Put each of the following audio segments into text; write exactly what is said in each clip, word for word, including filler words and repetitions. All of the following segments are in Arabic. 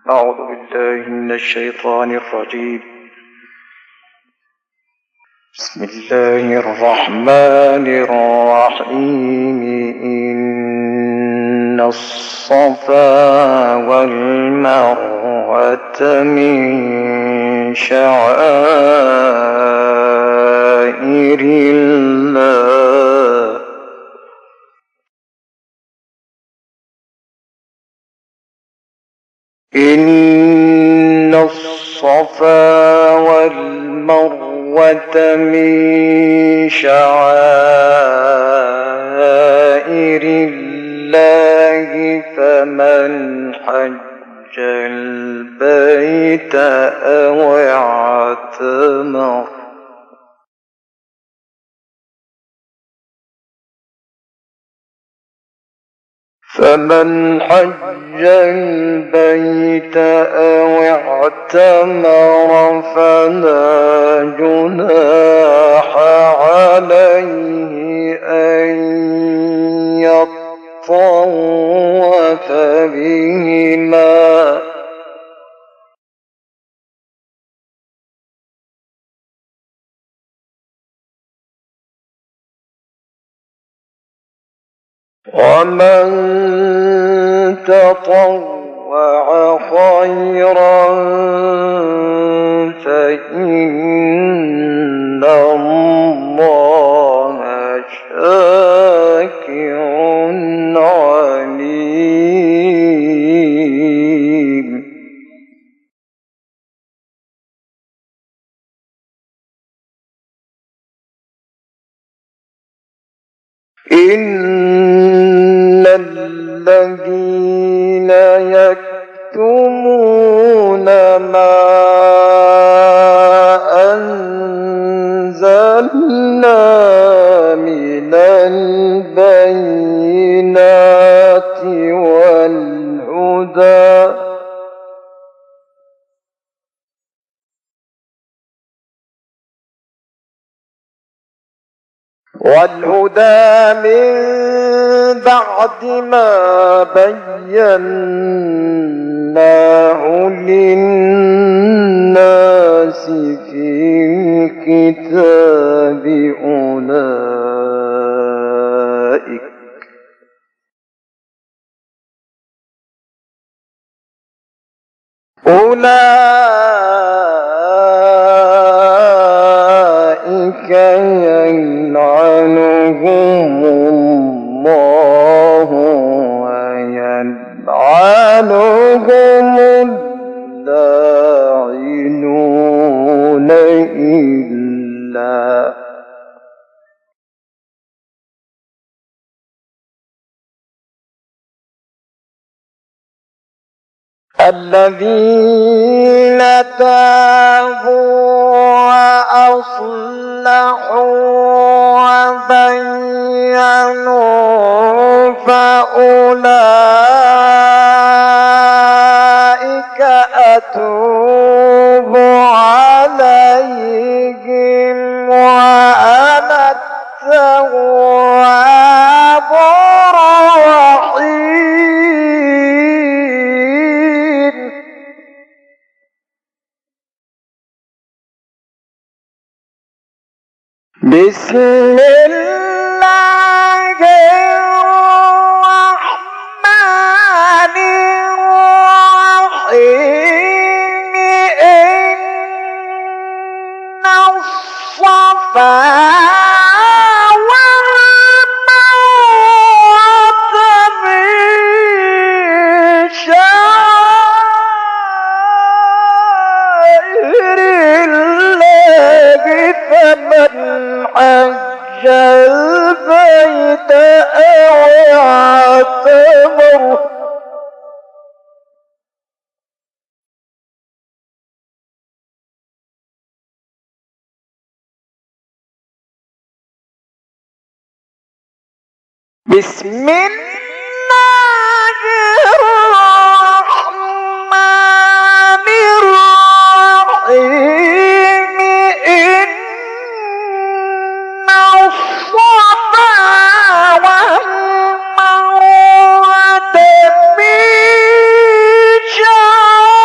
أعوذ بالله من الشيطان الرجيم. بسم الله الرحمن الرحيم. إن الصفا والمروة من شعائر الله إن الصفا والمروة من شعائر الله فمن حج البيت أو اعتمر فمن حج البيت أو اعتمر فلا جناح عليه أن يطوف بهما ومن تطوع خيرا فإن الله شاكر عليم. إن الذين يكتمون ما أنزلنا من البينات والهدى والهدى من بعد ما بيناه للناس في الكتاب أولئك أولئك يلعنهم الله ويلعنهم اللاعنون إلا الذين تابوا وأصلحوا وبينوا فأولئك أتوب عليهم وأنا التواب الرحيم. بسم الله الرحمن الرحيم. إن الصفا والمروة من شعائر الله فمن حج البيت أو اعتمر بسم الله الرحمن الرحيم. إن الصفا والمروة من شعائر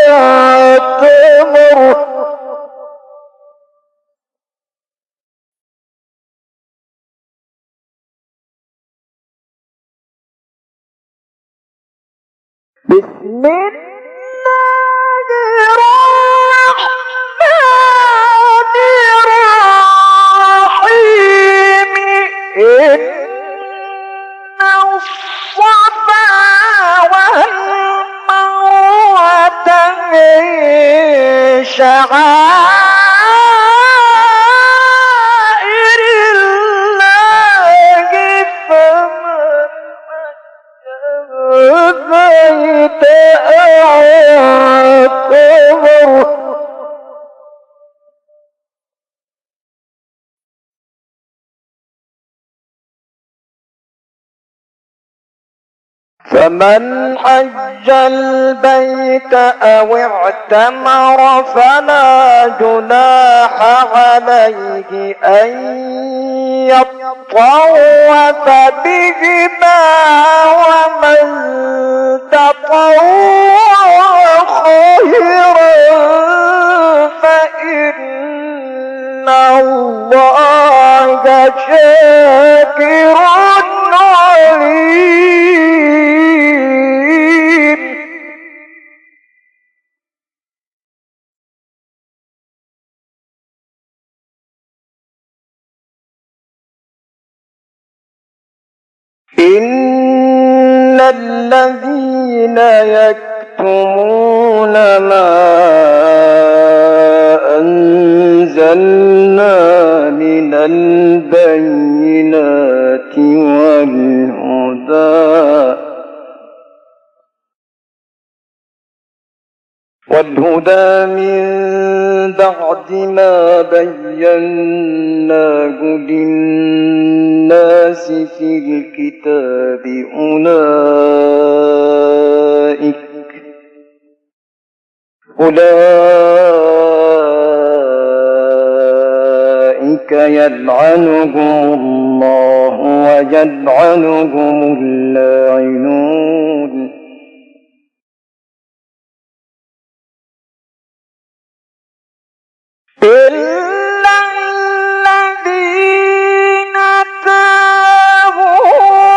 يعتبر بسم الله الرحمن الرحيم إن الصفا والمروة من شعائر الله فمن البيت أو اعتمر فمن حج البيت أو اعتمر فلا جناح عليه أن يطوف بهما ومن تطوع خيرا فإن الله شاكر عليم. إن الذين يكتمون ما أنزلنا من البينات والهدى والهدى من بعد ما بيناه للناس في الكتاب أولئك أولئك يلعنهم الله ويلعنهم اللاعنون. إلا الذين تابوا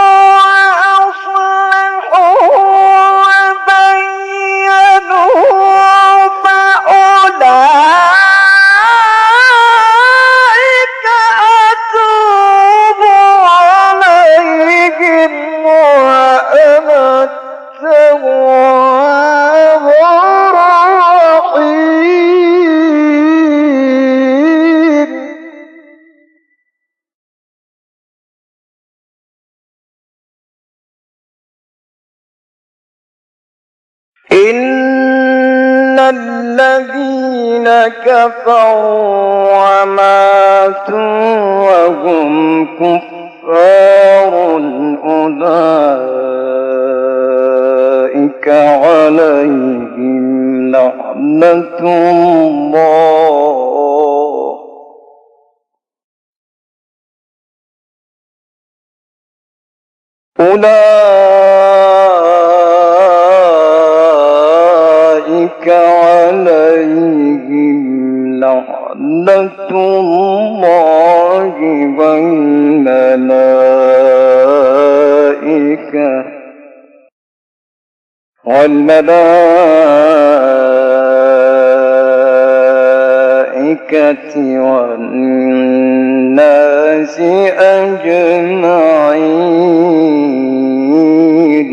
وأصلحوا وبينوا فأولئك أتوب عليهم وأنا التواب الرحيم. إن الذين كفروا وماتوا وهم كفار أولئك عليهم لعنة الله أولئك عليهم لعنة الله والملائكة والملائكة والناس أجمعين.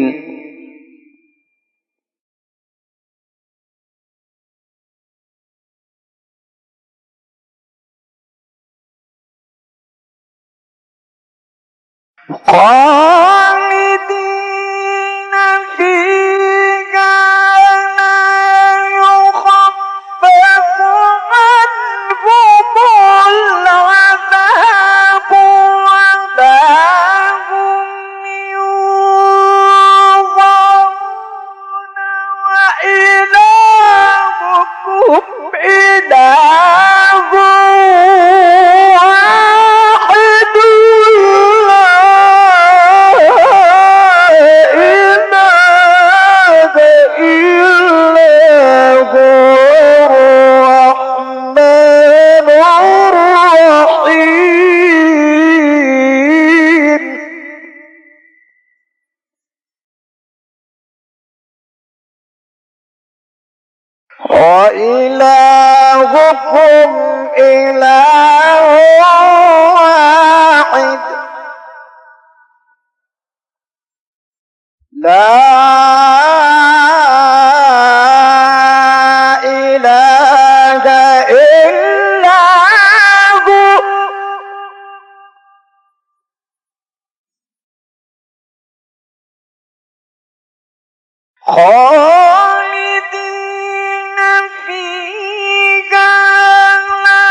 خالدين فيها لا يخفف عنهم العذاب ولا هم ينظرون وإلهكم إله واحد لا وإلهكم إله واحد لا إله إلا هو خالدين فيها لا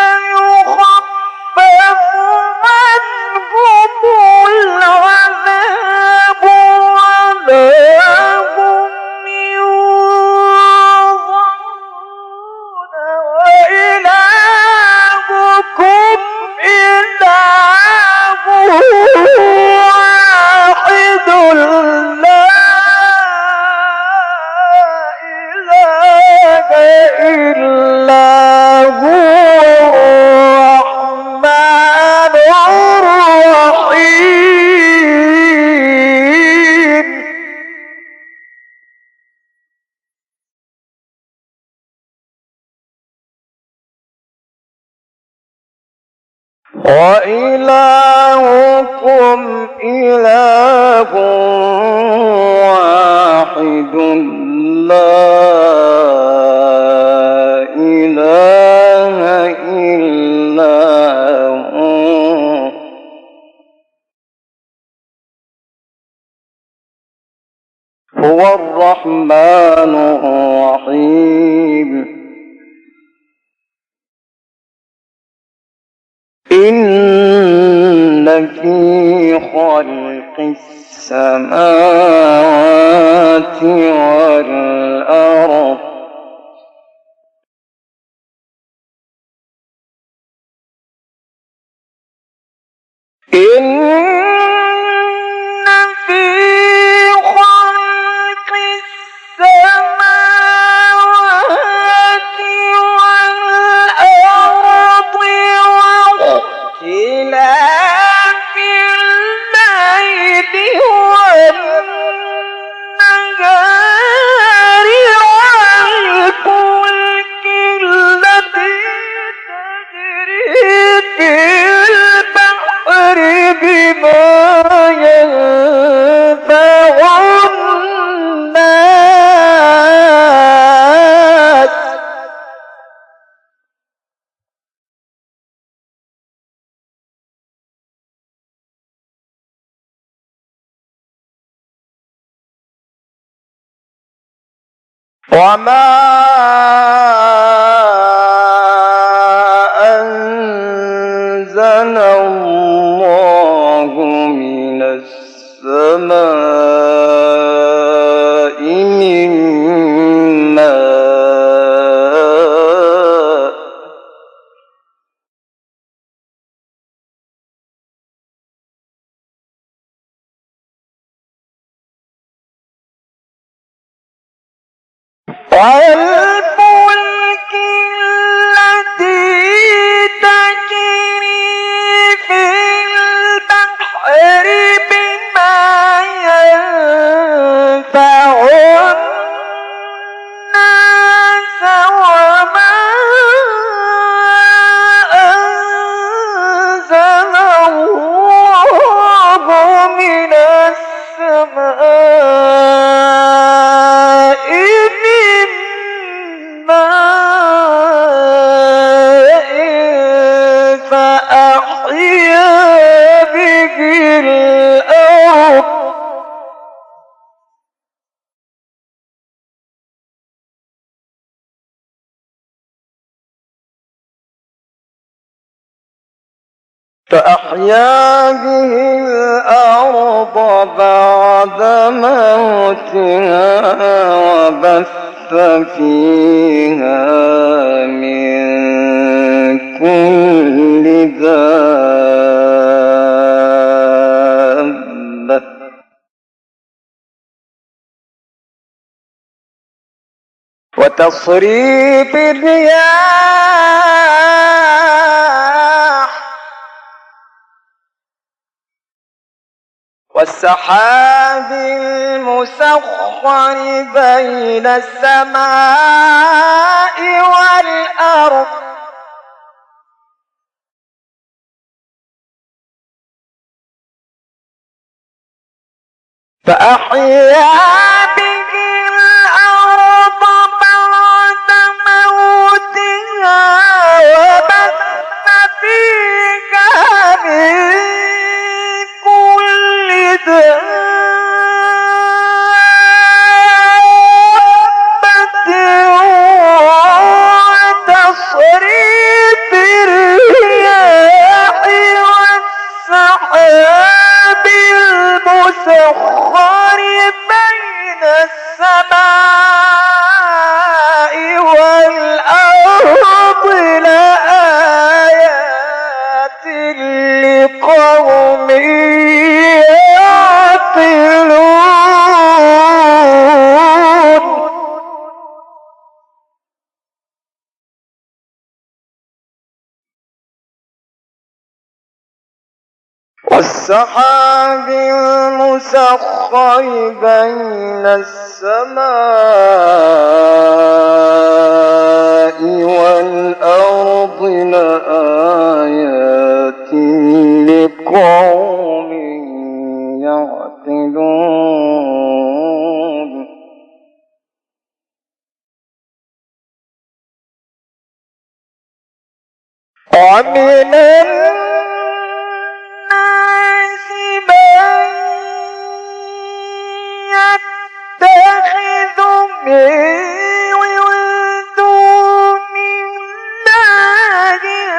يخفف عنهم العذاب ولا هم ينظرون وإلهكم إله واحد لا إله إلا هو الرحمن الرحيم وإلهكم إله واحد لا إله إلا هو هو الرحمن الرحيم إن في خلق السماوات والأرض إن في خلق السماوات والأرض واختلاف الليل والنهار والفلك التي تجري في البحر بما ينفع الناس وما أنزل الله من السماء من ماء والفلك التي تجري في البحر بما ينفع الناس وما أنزل الله من السماء من ماء فأحيا به الأرض فأحيا به الأرض بعد موتها وبث فيها من كل دابة وتصريف الرياح والسحاب المسخر بين السماء فأحيا به الأرض بعد موتها وبث فيها من كل دابة وتصريف الرياح والسحاب المسخر بين السماء والأرض لآيات لقوم يعقلون. والسحاب المسخر بين السماء والأرض لآيات لقوم يعقلون. ومن الناس من يتخذ من دون الله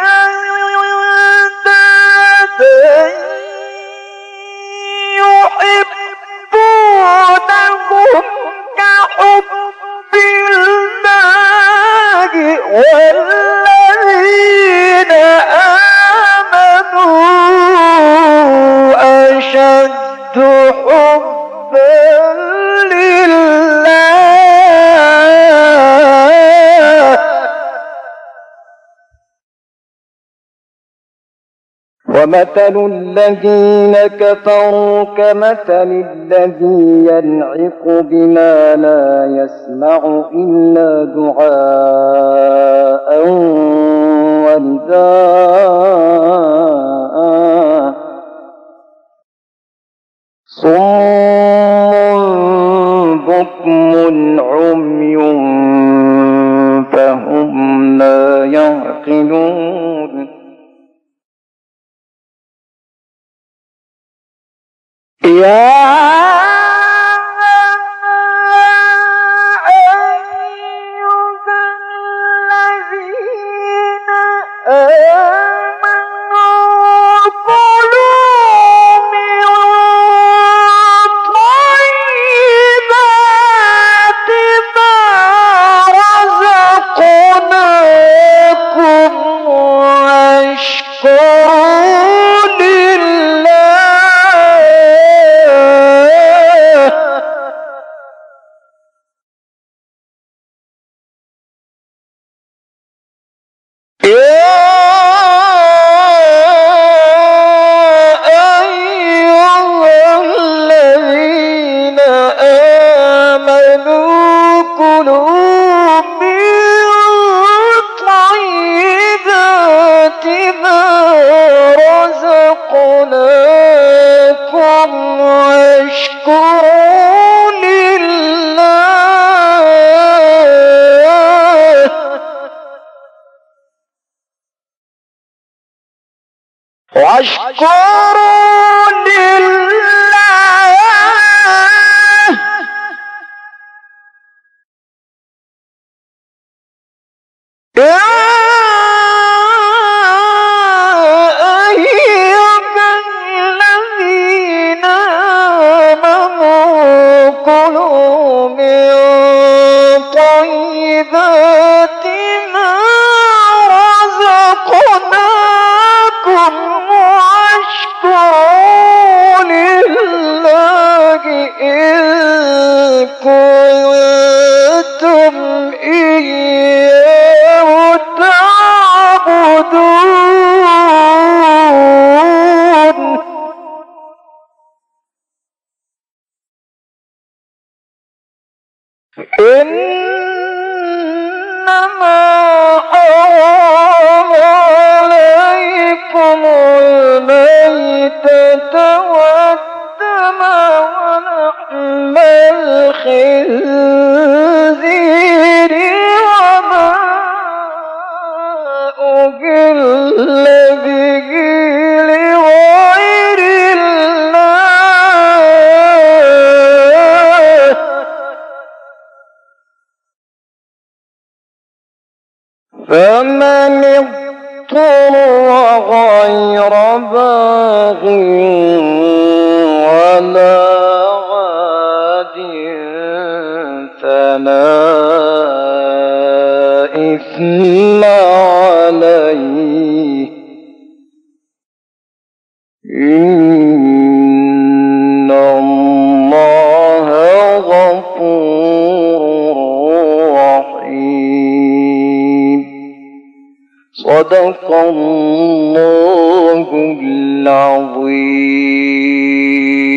أندادا يحبونهم كحب الله والذين آمنوا أشد حبا لله. ومثل الذين كفروا كمثل الذي ينعق بما لا يسمع إلا دعاء ونداء صم بكم عمي فهم لا يعقلون. يا أيها الذين آمنوا كلوا من طيبات ما رزقناكم واشكروا لله. يا أيها الذين آمنوا كلوا من طيبات ما رزقناكم واشكروا لله. واشكروا لله يا أيها الذين آمنوا كلوا من طيبات ما رزقناكم واشكروا لله إن كنتم إياه تعبدون. إنما حرم عليكم الميتة والدم ولحم لحم الخنزير وما أهل به لغير الله فمن اضطر غير باغ ولا عاد فلا إثم عليه إن الله غفور رحيم. صدق الله العظيم.